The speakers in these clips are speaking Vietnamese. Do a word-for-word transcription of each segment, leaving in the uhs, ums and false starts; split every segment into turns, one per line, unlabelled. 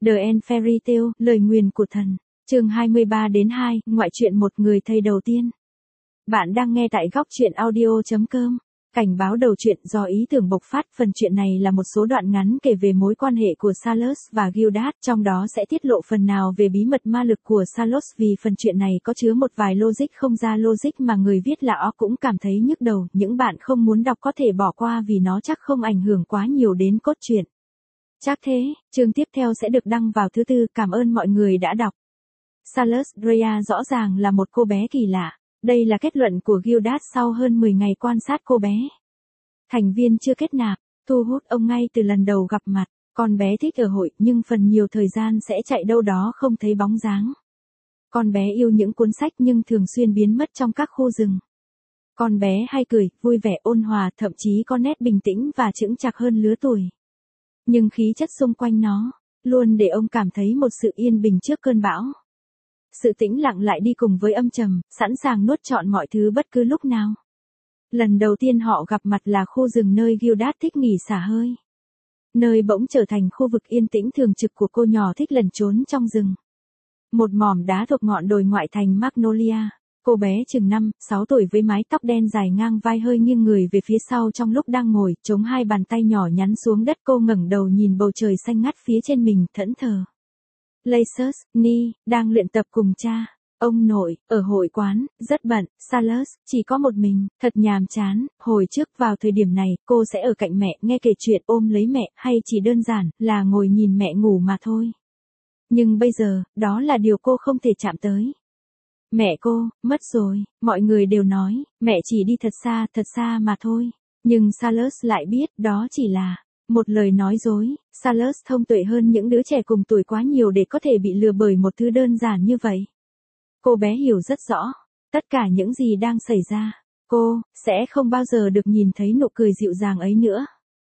The End Fairy Tale, lời nguyền của thần. Chương hai mươi ba đến hai, ngoại truyện một người thầy đầu tiên. Bạn đang nghe tại góc truyện audio chấm com. Cảnh báo đầu truyện do ý tưởng bộc phát. Phần truyện này là một số đoạn ngắn kể về mối quan hệ của Salos và Gildas, trong đó sẽ tiết lộ phần nào về bí mật ma lực của Salos, vì phần truyện này có chứa một vài logic không ra logic mà người viết là ó cũng cảm thấy nhức đầu. Những bạn không muốn đọc có thể bỏ qua vì nó chắc không ảnh hưởng quá nhiều đến cốt truyện. Chắc thế, chương tiếp theo sẽ được đăng vào thứ tư. Cảm ơn mọi người đã đọc. Salos Drea rõ ràng là một cô bé kỳ lạ. Đây là kết luận của Gildas sau hơn mười ngày quan sát cô bé. Thành viên chưa kết nạp, thu hút ông ngay từ lần đầu gặp mặt. Con bé thích ở hội nhưng phần nhiều thời gian sẽ chạy đâu đó không thấy bóng dáng. Con bé yêu những cuốn sách nhưng thường xuyên biến mất trong các khu rừng. Con bé hay cười, vui vẻ, ôn hòa, thậm chí có nét bình tĩnh và chững chạc hơn lứa tuổi. Nhưng khí chất xung quanh nó luôn để ông cảm thấy một sự yên bình trước cơn bão. Sự tĩnh lặng lại đi cùng với âm trầm, sẵn sàng nuốt trọn mọi thứ bất cứ lúc nào. Lần đầu tiên họ gặp mặt là khu rừng nơi Gildas thích nghỉ xả hơi. Nơi bỗng trở thành khu vực yên tĩnh thường trực của cô nhỏ thích lẩn trốn trong rừng. Một mỏm đá thuộc ngọn đồi ngoại thành Magnolia. Cô bé chừng năm, sáu tuổi với mái tóc đen dài ngang vai, hơi nghiêng người về phía sau trong lúc đang ngồi, chống hai bàn tay nhỏ nhắn xuống đất. Cô ngẩng đầu nhìn bầu trời xanh ngắt phía trên mình, thẫn thờ. Lacus, Ni, đang luyện tập cùng cha. Ông nội, ở hội quán, rất bận. Salos, chỉ có một mình, thật nhàm chán. Hồi trước vào thời điểm này, cô sẽ ở cạnh mẹ, nghe kể chuyện, ôm lấy mẹ, hay chỉ đơn giản là ngồi nhìn mẹ ngủ mà thôi. Nhưng bây giờ, đó là điều cô không thể chạm tới. Mẹ cô, mất rồi, mọi người đều nói, mẹ chỉ đi thật xa, thật xa mà thôi. Nhưng Salos lại biết, đó chỉ là một lời nói dối. Salos thông tuệ hơn những đứa trẻ cùng tuổi quá nhiều để có thể bị lừa bởi một thứ đơn giản như vậy. Cô bé hiểu rất rõ, tất cả những gì đang xảy ra. Cô sẽ không bao giờ được nhìn thấy nụ cười dịu dàng ấy nữa.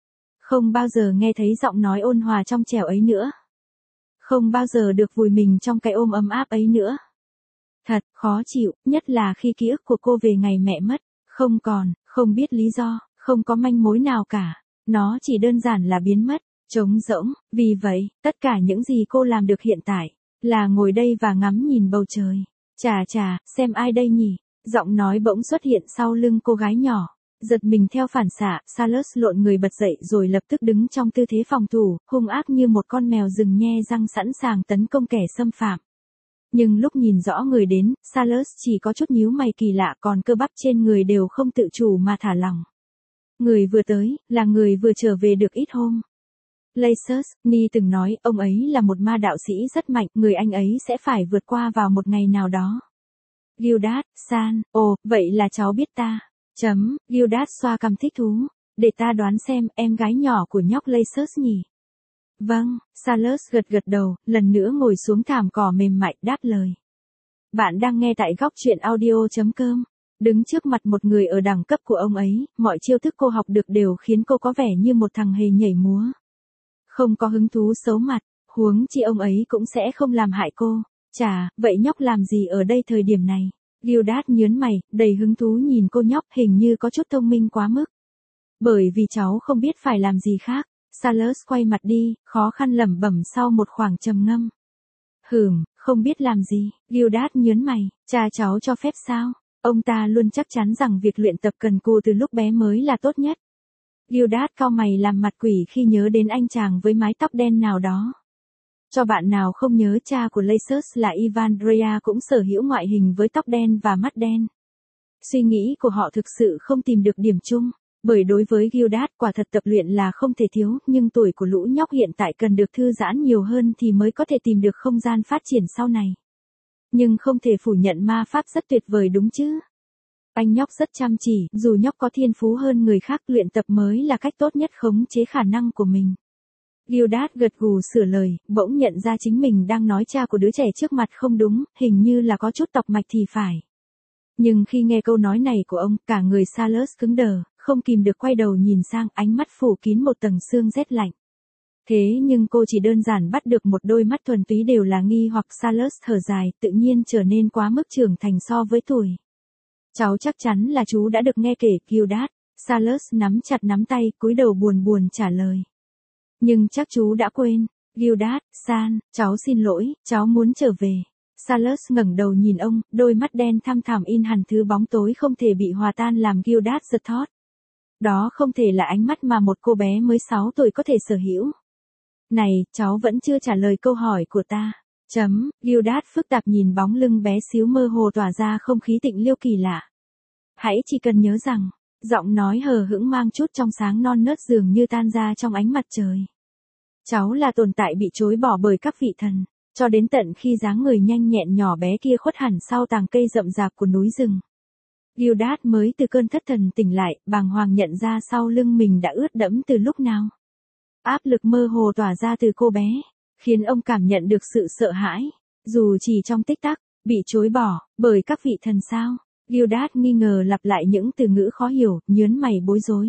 Không bao giờ nghe thấy giọng nói ôn hòa trong trẻo ấy nữa. Không bao giờ được vùi mình trong cái ôm ấm áp ấy nữa. Thật khó chịu, nhất là khi ký ức của cô về ngày mẹ mất, không còn, không biết lý do, không có manh mối nào cả. Nó chỉ đơn giản là biến mất, trống rỗng. Vì vậy, tất cả những gì cô làm được hiện tại là ngồi đây và ngắm nhìn bầu trời. Chà chà, xem ai đây nhỉ? Giọng nói bỗng xuất hiện sau lưng cô gái nhỏ. Giật mình theo phản xạ, Salos lộn người bật dậy rồi lập tức đứng trong tư thế phòng thủ, hung ác như một con mèo rừng nhe răng sẵn sàng tấn công kẻ xâm phạm. Nhưng lúc nhìn rõ người đến, Salos chỉ có chút nhíu mày kỳ lạ, còn cơ bắp trên người đều không tự chủ mà thả lỏng. Người vừa tới, là người vừa trở về được ít hôm. Lacus, Ni từng nói, ông ấy là một ma đạo sĩ rất mạnh, người anh ấy sẽ phải vượt qua vào một ngày nào đó. Gildas, San, ồ, vậy là cháu biết ta. Chấm, Gildas xoa cằm thích thú. Để ta đoán xem, em gái nhỏ của nhóc Lacus nhỉ? Vâng, Salos gật gật đầu, lần nữa ngồi xuống thảm cỏ mềm mại, đáp lời. Bạn đang nghe tại góc truyện audio chấm com. Đứng trước mặt một người ở đẳng cấp của ông ấy, mọi chiêu thức cô học được đều khiến cô có vẻ như một thằng hề nhảy múa. Không có hứng thú xấu mặt, huống chi ông ấy cũng sẽ không làm hại cô. Chà, vậy nhóc làm gì ở đây thời điểm này? Gildas nhớn mày, đầy hứng thú nhìn cô nhóc, hình như có chút thông minh quá mức. Bởi vì cháu không biết phải làm gì khác. Salos quay mặt đi, khó khăn lẩm bẩm sau một khoảng trầm ngâm. Hừm, không biết làm gì. Gildas nhớn mày, cha cháu cho phép sao? Ông ta luôn chắc chắn rằng việc luyện tập cần cù từ lúc bé mới là tốt nhất. Gildas cau mày làm mặt quỷ khi nhớ đến anh chàng với mái tóc đen nào đó. Cho bạn nào không nhớ, cha của Lacus là Ivan Drea cũng sở hữu ngoại hình với tóc đen và mắt đen. Suy nghĩ của họ thực sự không tìm được điểm chung. Bởi đối với Gildas, quả thật tập luyện là không thể thiếu, nhưng tuổi của lũ nhóc hiện tại cần được thư giãn nhiều hơn thì mới có thể tìm được không gian phát triển sau này. Nhưng không thể phủ nhận ma pháp rất tuyệt vời đúng chứ. Anh nhóc rất chăm chỉ, dù nhóc có thiên phú hơn người khác, luyện tập mới là cách tốt nhất khống chế khả năng của mình. Gildas gật gù sửa lời, bỗng nhận ra chính mình đang nói cha của đứa trẻ trước mặt không đúng, hình như là có chút tọc mạch thì phải. Nhưng khi nghe câu nói này của ông, cả người Salos cứng đờ, không kìm được quay đầu nhìn sang, ánh mắt phủ kín một tầng sương rét lạnh. Thế nhưng cô chỉ đơn giản bắt được một đôi mắt thuần túy đều là nghi hoặc. Salos thở dài, tự nhiên trở nên quá mức trưởng thành so với tuổi. Cháu chắc chắn là chú đã được nghe kể. Gildas. Salos nắm chặt nắm tay, cúi đầu buồn buồn trả lời. Nhưng chắc chú đã quên, Gildas, San, cháu xin lỗi, cháu muốn trở về. Salus ngẩng đầu nhìn ông, đôi mắt đen thăm thẳm in hằn thứ bóng tối không thể bị hòa tan làm Gildas giật thót. Đó không thể là ánh mắt mà một cô bé mới sáu tuổi có thể sở hữu. Này, cháu vẫn chưa trả lời câu hỏi của ta. Chấm, Gildas phức tạp nhìn bóng lưng bé xíu mơ hồ tỏa ra không khí tịnh liêu kỳ lạ. Hãy chỉ cần nhớ rằng, giọng nói hờ hững mang chút trong sáng non nớt dường như tan ra trong ánh mặt trời. Cháu là tồn tại bị chối bỏ bởi các vị thần, cho đến tận khi dáng người nhanh nhẹn nhỏ bé kia khuất hẳn sau tàng cây rậm rạp của núi rừng. Gildas mới từ cơn thất thần tỉnh lại, bàng hoàng nhận ra sau lưng mình đã ướt đẫm từ lúc nào. Áp lực mơ hồ tỏa ra từ cô bé, khiến ông cảm nhận được sự sợ hãi, dù chỉ trong tích tắc, bị chối bỏ, bởi các vị thần sao. Gildas nghi ngờ lặp lại những từ ngữ khó hiểu, nhớn mày bối rối.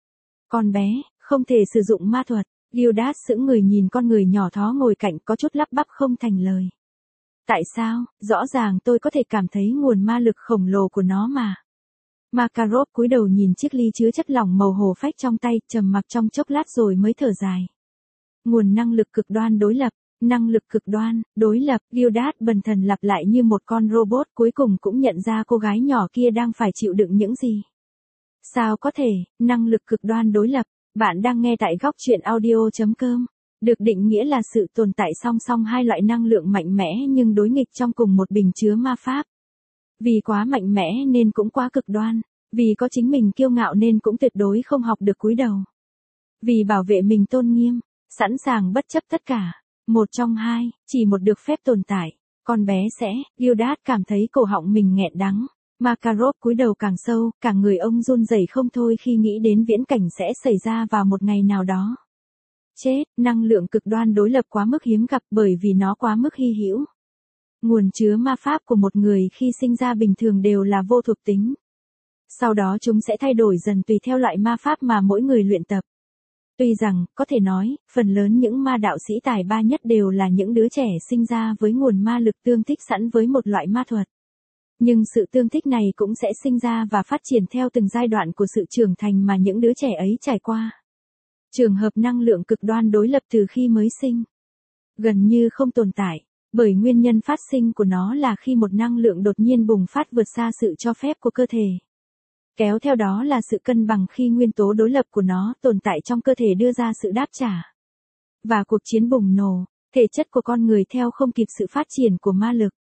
Con bé, không thể sử dụng ma thuật. Gildas sững người nhìn con người nhỏ thó ngồi cạnh có chút lắp bắp không thành lời. Tại sao, rõ ràng tôi có thể cảm thấy nguồn ma lực khổng lồ của nó mà. Makarov cúi đầu nhìn chiếc ly chứa chất lỏng màu hồ phách trong tay, trầm mặc trong chốc lát rồi mới thở dài. Nguồn năng lực cực đoan đối lập, năng lực cực đoan, đối lập, Gildas bần thần lặp lại như một con robot, cuối cùng cũng nhận ra cô gái nhỏ kia đang phải chịu đựng những gì. Sao có thể, năng lực cực đoan đối lập, bạn đang nghe tại góc truyện audio chấm com. Được định nghĩa là sự tồn tại song song hai loại năng lượng mạnh mẽ nhưng đối nghịch trong cùng một bình chứa ma pháp. Vì quá mạnh mẽ nên cũng quá cực đoan, vì có chính mình kiêu ngạo nên cũng tuyệt đối không học được cúi đầu. Vì bảo vệ mình tôn nghiêm, sẵn sàng bất chấp tất cả, một trong hai, chỉ một được phép tồn tại, con bé sẽ, Gildas cảm thấy cổ họng mình nghẹn đắng. Makarov cúi đầu càng sâu, cả người ông run rẩy không thôi khi nghĩ đến viễn cảnh sẽ xảy ra vào một ngày nào đó. Chết, năng lượng cực đoan đối lập quá mức hiếm gặp bởi vì nó quá mức hy hữu. Nguồn chứa ma pháp của một người khi sinh ra bình thường đều là vô thuộc tính. Sau đó chúng sẽ thay đổi dần tùy theo loại ma pháp mà mỗi người luyện tập. Tuy rằng, có thể nói, phần lớn những ma đạo sĩ tài ba nhất đều là những đứa trẻ sinh ra với nguồn ma lực tương thích sẵn với một loại ma thuật. Nhưng sự tương thích này cũng sẽ sinh ra và phát triển theo từng giai đoạn của sự trưởng thành mà những đứa trẻ ấy trải qua. Trường hợp năng lượng cực đoan đối lập từ khi mới sinh, gần như không tồn tại, bởi nguyên nhân phát sinh của nó là khi một năng lượng đột nhiên bùng phát vượt xa sự cho phép của cơ thể. Kéo theo đó là sự cân bằng khi nguyên tố đối lập của nó tồn tại trong cơ thể đưa ra sự đáp trả. Và cuộc chiến bùng nổ, thể chất của con người theo không kịp sự phát triển của ma lực.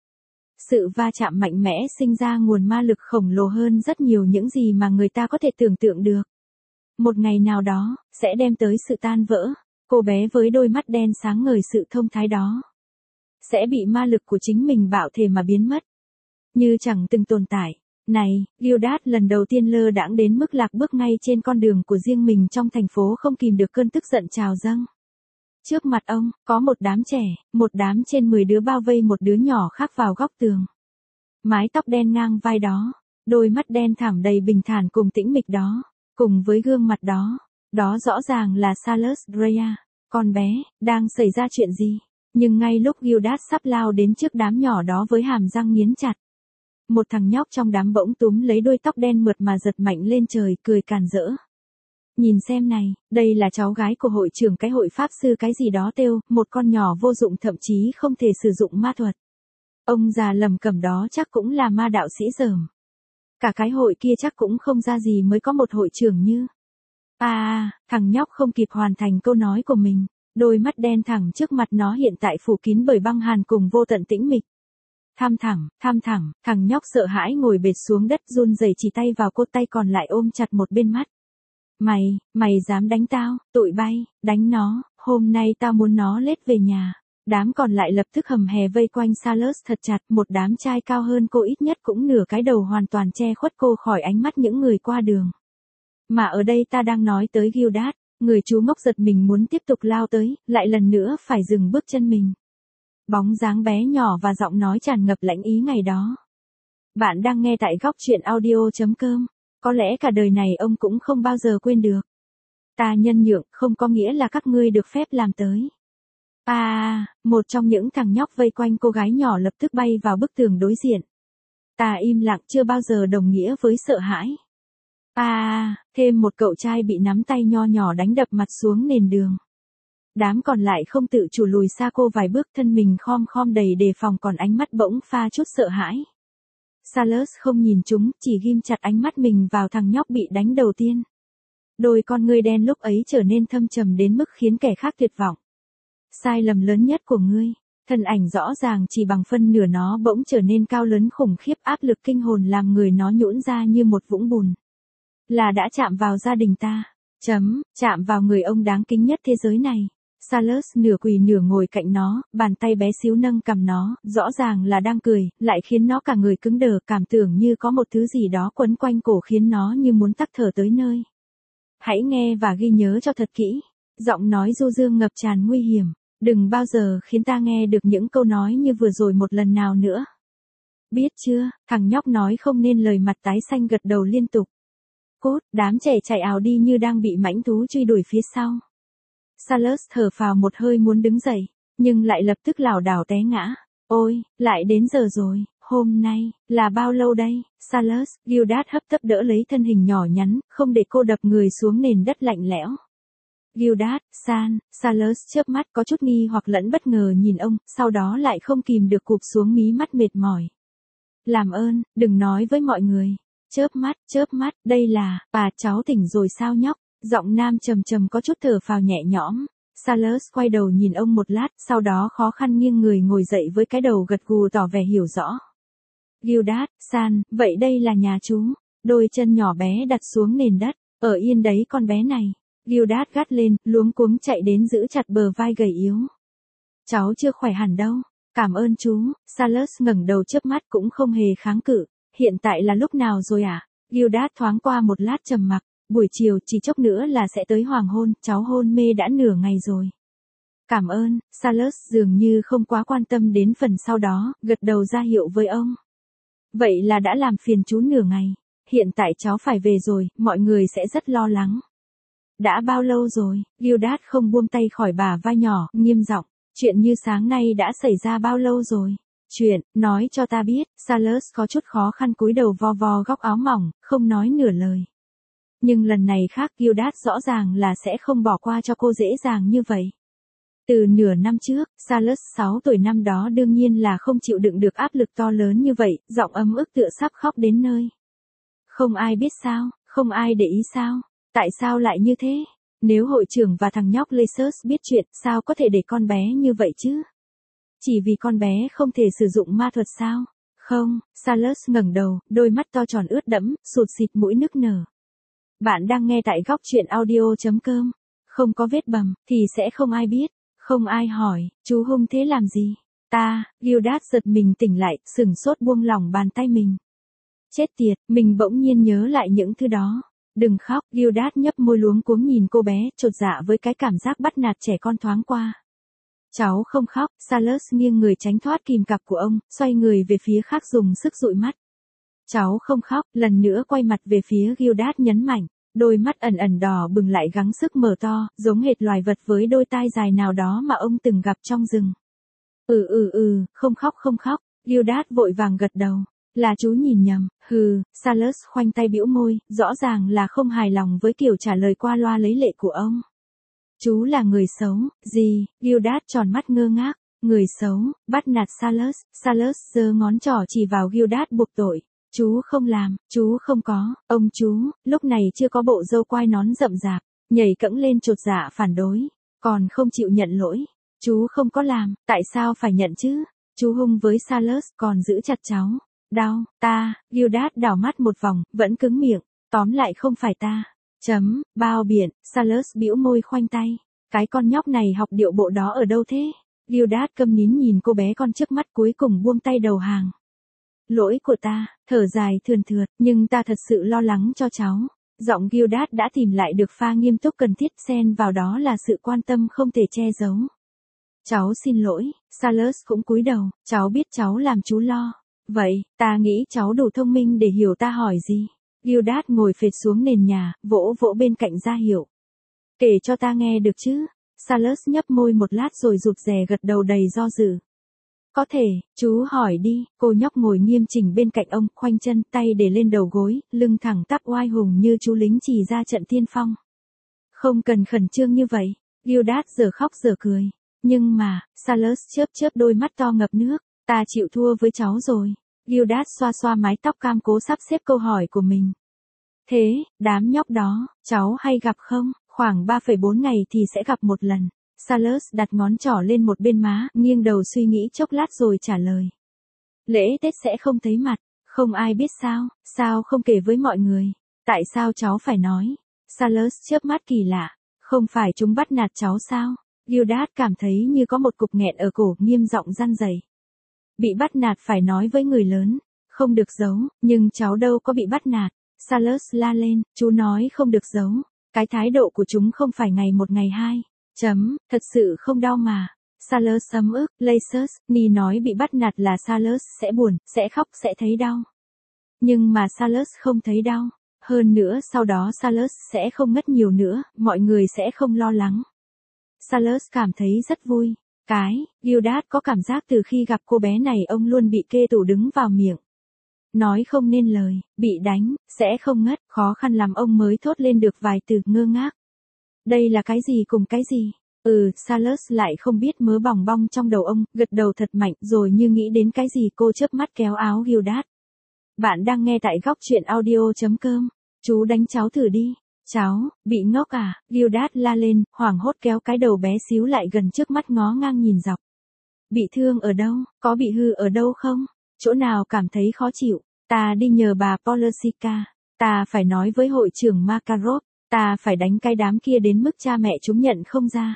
Sự va chạm mạnh mẽ sinh ra nguồn ma lực khổng lồ hơn rất nhiều những gì mà người ta có thể tưởng tượng được. Một ngày nào đó, sẽ đem tới sự tan vỡ, cô bé với đôi mắt đen sáng ngời sự thông thái đó. Sẽ bị ma lực của chính mình bạo thể mà biến mất. Như chẳng từng tồn tại. Này, Gildas lần đầu tiên lơ đãng đến mức lạc bước ngay trên con đường của riêng mình trong thành phố không kìm được cơn tức giận trào dâng. Trước mặt ông, có một đám trẻ, một đám trên mười đứa bao vây một đứa nhỏ khác vào góc tường. Mái tóc đen ngang vai đó, đôi mắt đen thẳm đầy bình thản cùng tĩnh mịch đó, cùng với gương mặt đó, đó rõ ràng là Salus Drea. Con bé, đang xảy ra chuyện gì? Nhưng ngay lúc Gildas sắp lao đến trước đám nhỏ đó với hàm răng nghiến chặt, một thằng nhóc trong đám bỗng túm lấy đuôi tóc đen mượt mà giật mạnh lên trời, cười càn rỡ. Nhìn xem này, đây là cháu gái của hội trưởng cái hội pháp sư cái gì đó têu, một con nhỏ vô dụng thậm chí không thể sử dụng ma thuật. Ông già lầm cẩm đó chắc cũng là ma đạo sĩ dởm. Cả cái hội kia chắc cũng không ra gì mới có một hội trưởng như. À, thằng nhóc không kịp hoàn thành câu nói của mình, đôi mắt đen thẳng trước mặt nó hiện tại phủ kín bởi băng hàn cùng vô tận tĩnh mịch. Tham thẳng, tham thẳng, thằng nhóc sợ hãi ngồi bệt xuống đất run rẩy chỉ tay vào cốt tay còn lại ôm chặt một bên mắt. Mày, mày dám đánh tao, tụi bay, đánh nó, hôm nay tao muốn nó lết về nhà. Đám còn lại lập tức hầm hè vây quanh Salus thật chặt, một đám trai cao hơn cô ít nhất cũng nửa cái đầu hoàn toàn che khuất cô khỏi ánh mắt những người qua đường. Mà ở đây ta đang nói tới Gildas, người chú ngốc giật mình muốn tiếp tục lao tới, lại lần nữa phải dừng bước chân mình. Bóng dáng bé nhỏ và giọng nói tràn ngập lãnh ý ngày đó. Bạn đang nghe tại góc truyện audio chấm com. Có lẽ cả đời này ông cũng không bao giờ quên được. Ta nhân nhượng không có nghĩa là các ngươi được phép làm tới. À, một trong những thằng nhóc vây quanh cô gái nhỏ lập tức bay vào bức tường đối diện. Ta im lặng chưa bao giờ đồng nghĩa với sợ hãi. À, thêm một cậu trai bị nắm tay nho nhỏ đánh đập mặt xuống nền đường. Đám còn lại không tự chủ lùi xa cô vài bước, thân mình khom khom đầy đề phòng, còn ánh mắt bỗng pha chút sợ hãi. Salas không nhìn chúng, chỉ ghim chặt ánh mắt mình vào thằng nhóc bị đánh đầu tiên. Đôi con ngươi đen lúc ấy trở nên thâm trầm đến mức khiến kẻ khác tuyệt vọng. Sai lầm lớn nhất của ngươi. Thân ảnh rõ ràng chỉ bằng phân nửa nó bỗng trở nên cao lớn khủng khiếp, áp lực kinh hồn làm người nó nhũn ra như một vũng bùn. Là đã chạm vào gia đình ta. Chấm, chạm vào người ông đáng kính nhất thế giới này. Salas nửa quỳ nửa ngồi cạnh nó, bàn tay bé xíu nâng cằm nó, rõ ràng là đang cười, lại khiến nó cả người cứng đờ, cảm tưởng như có một thứ gì đó quấn quanh cổ khiến nó như muốn tắc thở tới nơi. Hãy nghe và ghi nhớ cho thật kỹ. Giọng nói du dương ngập tràn nguy hiểm. Đừng bao giờ khiến ta nghe được những câu nói như vừa rồi một lần nào nữa. Biết chưa, thằng nhóc nói không nên lời, mặt tái xanh gật đầu liên tục. Cốt, đám trẻ chạy ào đi như đang bị mãnh thú truy đuổi phía sau. Salas thở phào một hơi muốn đứng dậy, nhưng lại lập tức lảo đảo té ngã. Ôi, lại đến giờ rồi, hôm nay, là bao lâu đây? Salas, Gildas hấp tấp đỡ lấy thân hình nhỏ nhắn, không để cô đập người xuống nền đất lạnh lẽo. Gildas, San, Salas chớp mắt có chút nghi hoặc lẫn bất ngờ nhìn ông, sau đó lại không kìm được cụp xuống mí mắt mệt mỏi. Làm ơn, đừng nói với mọi người. Chớp mắt, chớp mắt, đây là, bà cháu tỉnh rồi sao nhóc? Giọng nam trầm trầm có chút thở phào nhẹ nhõm. Salas quay đầu nhìn ông một lát, sau đó khó khăn nghiêng người ngồi dậy với cái đầu gật gù tỏ vẻ hiểu rõ. Gildas, San, vậy đây là nhà chú. Đôi chân nhỏ bé đặt xuống nền đất, ở yên đấy con bé này. Gildas gắt lên, luống cuống chạy đến giữ chặt bờ vai gầy yếu. Cháu chưa khỏe hẳn đâu. Cảm ơn chú. Salas ngẩng đầu chớp mắt cũng không hề kháng cự. Hiện tại là lúc nào rồi à? Gildas thoáng qua một lát trầm mặc. Buổi chiều, chỉ chốc nữa là sẽ tới hoàng hôn, cháu hôn mê đã nửa ngày rồi. Cảm ơn. Salas dường như không quá quan tâm đến phần sau đó, gật đầu ra hiệu với ông. Vậy là đã làm phiền chú nửa ngày. Hiện tại cháu phải về rồi, mọi người sẽ rất lo lắng. Đã bao lâu rồi? Gildas không buông tay khỏi bả vai nhỏ, nghiêm giọng. Chuyện như sáng nay đã xảy ra bao lâu rồi? Chuyện, nói cho ta biết. Salas có chút khó khăn cúi đầu vo vo góc áo mỏng, không nói nửa lời. Nhưng lần này khác, Gildas rõ ràng là sẽ không bỏ qua cho cô dễ dàng như vậy. Từ nửa năm trước, Salas sáu tuổi năm đó đương nhiên là không chịu đựng được áp lực to lớn như vậy, giọng ấm ức tựa sắp khóc đến nơi. Không ai biết sao, không ai để ý sao, tại sao lại như thế? Nếu hội trưởng và thằng nhóc Lacers biết chuyện, sao có thể để con bé như vậy chứ? Chỉ vì con bé không thể sử dụng ma thuật sao? Không, Salas ngẩng đầu, đôi mắt to tròn ướt đẫm, sụt xịt mũi nức nở. Bạn đang nghe tại góc truyện audio chấm com. Không có vết bầm, thì sẽ không ai biết. Không ai hỏi, chú hung thế làm gì? Ta, Gildas giật mình tỉnh lại, sửng sốt buông lỏng bàn tay mình. Chết tiệt, mình bỗng nhiên nhớ lại những thứ đó. Đừng khóc, Gildas nhấp môi luống cuống nhìn cô bé, chột dạ với cái cảm giác bắt nạt trẻ con thoáng qua. Cháu không khóc. Salas nghiêng người tránh thoát kìm cặp của ông, xoay người về phía khác dùng sức dụi mắt. Cháu không khóc, lần nữa quay mặt về phía Gildas nhấn mạnh, đôi mắt ẩn ẩn đỏ bừng lại gắng sức mở to, giống hệt loài vật với đôi tai dài nào đó mà ông từng gặp trong rừng. Ừ ừ ừ, không khóc không khóc, Gildas vội vàng gật đầu, là chú nhìn nhầm, hừ. Salas khoanh tay bĩu môi, rõ ràng là không hài lòng với kiểu trả lời qua loa lấy lệ của ông. Chú là người xấu, gì? Gildas tròn mắt ngơ ngác, người xấu, bắt nạt Salas. Salas giơ ngón trỏ chỉ vào Gildas buộc tội. Chú không làm, chú không có, ông chú, lúc này chưa có bộ râu quai nón rậm rạp, nhảy cẫng lên chột dạ phản đối, còn không chịu nhận lỗi. Chú không có làm, tại sao phải nhận chứ? Chú hung với Salas, còn giữ chặt cháu. Đau, ta. Gildas đảo mắt một vòng, vẫn cứng miệng, tóm lại không phải ta. Chấm, bao biện. Salas bĩu môi khoanh tay. Cái con nhóc này học điệu bộ đó ở đâu thế? Gildas câm nín nhìn cô bé con trước mắt, cuối cùng buông tay đầu hàng. Lỗi của ta, thở dài thườn thượt, nhưng ta thật sự lo lắng cho cháu. Giọng Gildas đã tìm lại được pha nghiêm túc cần thiết, xen vào đó là sự quan tâm không thể che giấu. Cháu xin lỗi. Salas cũng cúi đầu, cháu biết cháu làm chú lo. Vậy, ta nghĩ cháu đủ thông minh để hiểu ta hỏi gì. Gildas ngồi phệt xuống nền nhà, vỗ vỗ bên cạnh ra hiệu. Kể cho ta nghe được chứ? Salas nhấp môi một lát rồi rụt rè gật đầu đầy do dự. Có thể, chú hỏi đi. Cô nhóc ngồi nghiêm chỉnh bên cạnh ông, khoanh chân, tay để lên đầu gối, lưng thẳng tắp oai hùng như chú lính chỉ ra trận tiên phong. Không cần khẩn trương như vậy. Gildas giờ khóc giờ cười. Nhưng mà, Salus chớp chớp đôi mắt to ngập nước. Ta chịu thua với cháu rồi. Gildas xoa xoa mái tóc cam cố sắp xếp câu hỏi của mình. Thế, đám nhóc đó, cháu hay gặp không? Khoảng ba phẩy bốn ngày thì sẽ gặp một lần. Salus đặt ngón trỏ lên một bên má, nghiêng đầu suy nghĩ chốc lát rồi trả lời. Lễ Tết sẽ không thấy mặt, không ai biết sao, sao không kể với mọi người, tại sao cháu phải nói? Salus chớp mắt kỳ lạ, không phải chúng bắt nạt cháu sao? Gildas cảm thấy như có một cục nghẹn ở cổ, nghiêm giọng răn rẩy. Bị bắt nạt phải nói với người lớn, không được giấu, nhưng cháu đâu có bị bắt nạt. Salus la lên, chú nói không được giấu, cái thái độ của chúng không phải ngày một ngày hai. Chấm, thật sự không đau mà. Salus ấm ức, Laisus, Ni nói bị bắt nạt là Salus sẽ buồn, sẽ khóc, sẽ thấy đau. Nhưng mà Salus không thấy đau. Hơn nữa sau đó Salus sẽ không ngất nhiều nữa, mọi người sẽ không lo lắng. Salus cảm thấy rất vui. Cái, Gildas có cảm giác từ khi gặp cô bé này ông luôn bị kê tủ đứng vào miệng. Nói không nên lời, bị đánh, sẽ không ngất, khó khăn lắm ông mới thốt lên được vài từ ngơ ngác. Đây là cái gì cùng cái gì? Ừ, Salus lại không biết mớ bòng bong trong đầu ông, gật đầu thật mạnh rồi như nghĩ đến cái gì cô chớp mắt kéo áo Gildas. Bạn đang nghe tại góc truyện audio.com. Chú đánh cháu thử đi. Cháu, bị ngốc à? Gildas la lên, hoảng hốt kéo cái đầu bé xíu lại gần trước mắt ngó ngang nhìn dọc. Bị thương ở đâu? Có bị hư ở đâu không? Chỗ nào cảm thấy khó chịu? Ta đi nhờ bà Polasica. Ta phải nói với hội trưởng Makarov. Ta phải đánh cái đám kia đến mức cha mẹ chúng nhận không ra.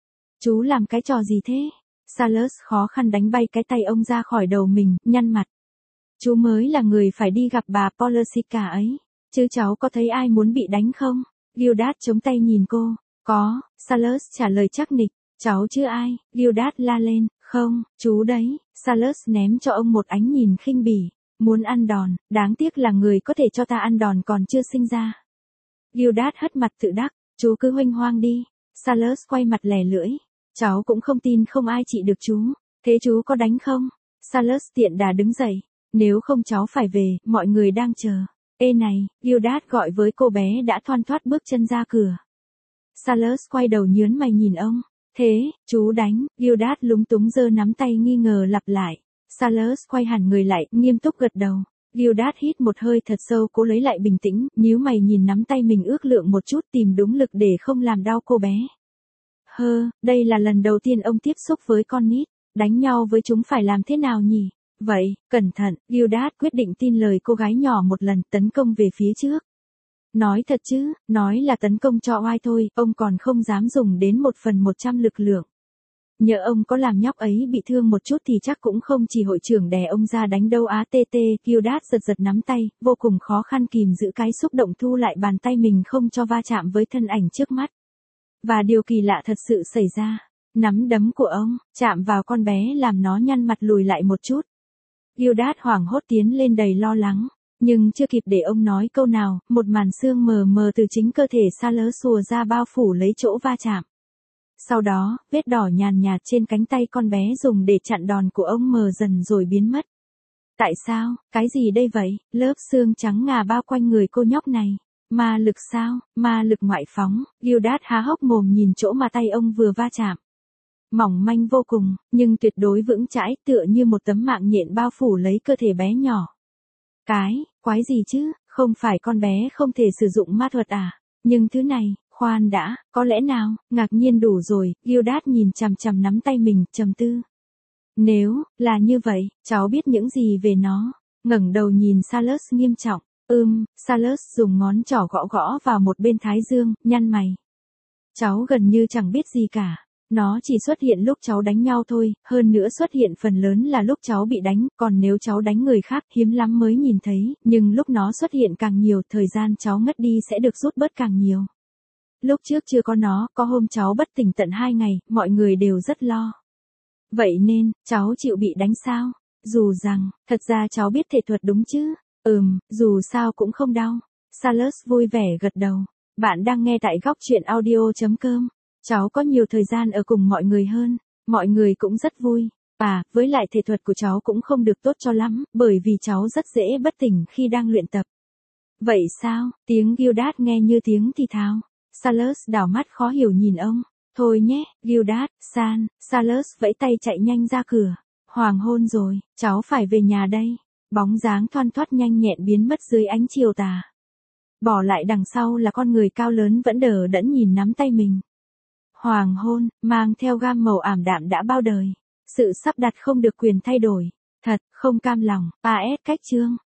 Chú làm cái trò gì thế? Salus khó khăn đánh bay cái tay ông ra khỏi đầu mình, nhăn mặt. Chú mới là người phải đi gặp bà Polasica ấy. Chứ cháu có thấy ai muốn bị đánh không? Gildas chống tay nhìn cô. Có, Salus trả lời chắc nịch. Cháu chứ ai? Gildas la lên. Không, chú đấy. Salus ném cho ông một ánh nhìn khinh bỉ. Muốn ăn đòn, đáng tiếc là người có thể cho ta ăn đòn còn chưa sinh ra. Gildas hất mặt tự đắc. Chú cứ huênh hoang đi. Salus quay mặt lẻ lưỡi. Cháu cũng không tin không ai trị được chú. Thế chú có đánh không? Salus tiện đà đứng dậy. Nếu không cháu phải về, mọi người đang chờ. Ê này, Gildas gọi với cô bé đã thoăn thoắt bước chân ra cửa. Salus quay đầu nhớn mày nhìn ông. Thế, chú đánh, Gildas lúng túng giơ nắm tay nghi ngờ lặp lại. Salus quay hẳn người lại, nghiêm túc gật đầu. Gildas hít một hơi thật sâu cố lấy lại bình tĩnh, nhíu mày nhìn nắm tay mình ước lượng một chút tìm đúng lực để không làm đau cô bé. Hơ, đây là lần đầu tiên ông tiếp xúc với con nít, đánh nhau với chúng phải làm thế nào nhỉ? Vậy, cẩn thận, Gildas quyết định tin lời cô gái nhỏ một lần, tấn công về phía trước. Nói thật chứ, nói là tấn công cho oai thôi, ông còn không dám dùng đến một phần một trăm lực lượng. Nhỡ ông có làm nhóc ấy bị thương một chút thì chắc cũng không chỉ hội trưởng đè ông ra đánh đâu á tê tê. Gildas giật giật nắm tay, vô cùng khó khăn kìm giữ cái xúc động thu lại bàn tay mình không cho va chạm với thân ảnh trước mắt. Và điều kỳ lạ thật sự xảy ra. Nắm đấm của ông, chạm vào con bé làm nó nhăn mặt lùi lại một chút. Gildas hoảng hốt tiến lên đầy lo lắng. Nhưng chưa kịp để ông nói câu nào, một màn sương mờ mờ từ chính cơ thể Salus xùa ra bao phủ lấy chỗ va chạm. Sau đó, vết đỏ nhàn nhạt trên cánh tay con bé dùng để chặn đòn của ông mờ dần rồi biến mất. Tại sao, cái gì đây vậy, lớp xương trắng ngà bao quanh người cô nhóc này. Ma lực sao, ma lực ngoại phóng, Gildas há hốc mồm nhìn chỗ mà tay ông vừa va chạm. Mỏng manh vô cùng, nhưng tuyệt đối vững chãi tựa như một tấm mạng nhện bao phủ lấy cơ thể bé nhỏ. Cái, quái gì chứ, không phải con bé không thể sử dụng ma thuật à, nhưng thứ này, khoan đã, có lẽ nào, ngạc nhiên đủ rồi, Gildas nhìn chằm chằm nắm tay mình, trầm tư. Nếu, là như vậy, cháu biết những gì về nó, ngẩng đầu nhìn Salus nghiêm trọng, ưm, Salus dùng ngón trỏ gõ gõ vào một bên thái dương, nhăn mày. Cháu gần như chẳng biết gì cả. Nó chỉ xuất hiện lúc cháu đánh nhau thôi, hơn nữa xuất hiện phần lớn là lúc cháu bị đánh, còn nếu cháu đánh người khác hiếm lắm mới nhìn thấy, nhưng lúc nó xuất hiện càng nhiều, thời gian cháu ngất đi sẽ được rút bớt càng nhiều. Lúc trước chưa có nó, có hôm cháu bất tỉnh tận hai ngày, mọi người đều rất lo. Vậy nên, cháu chịu bị đánh sao? Dù rằng, thật ra cháu biết thể thuật đúng chứ? Ừm, dù sao cũng không đau. Salus vui vẻ gật đầu. Bạn đang nghe tại góc truyện audio.com. Cháu có nhiều thời gian ở cùng mọi người hơn, mọi người cũng rất vui. À, với lại thể thuật của cháu cũng không được tốt cho lắm, bởi vì cháu rất dễ bất tỉnh khi đang luyện tập. Vậy sao? Tiếng Gildas nghe như tiếng thì thào. Salus đảo mắt khó hiểu nhìn ông. Thôi nhé, Gildas, San, Salus vẫy tay chạy nhanh ra cửa. Hoàng hôn rồi, cháu phải về nhà đây. Bóng dáng thoăn thoắt nhanh nhẹn biến mất dưới ánh chiều tà. Bỏ lại đằng sau là con người cao lớn vẫn đờ đẫn nhìn nắm tay mình. Hoàng hôn, mang theo gam màu ảm đạm đã bao đời. Sự sắp đặt không được quyền thay đổi. Thật, không cam lòng, a ét cách chương.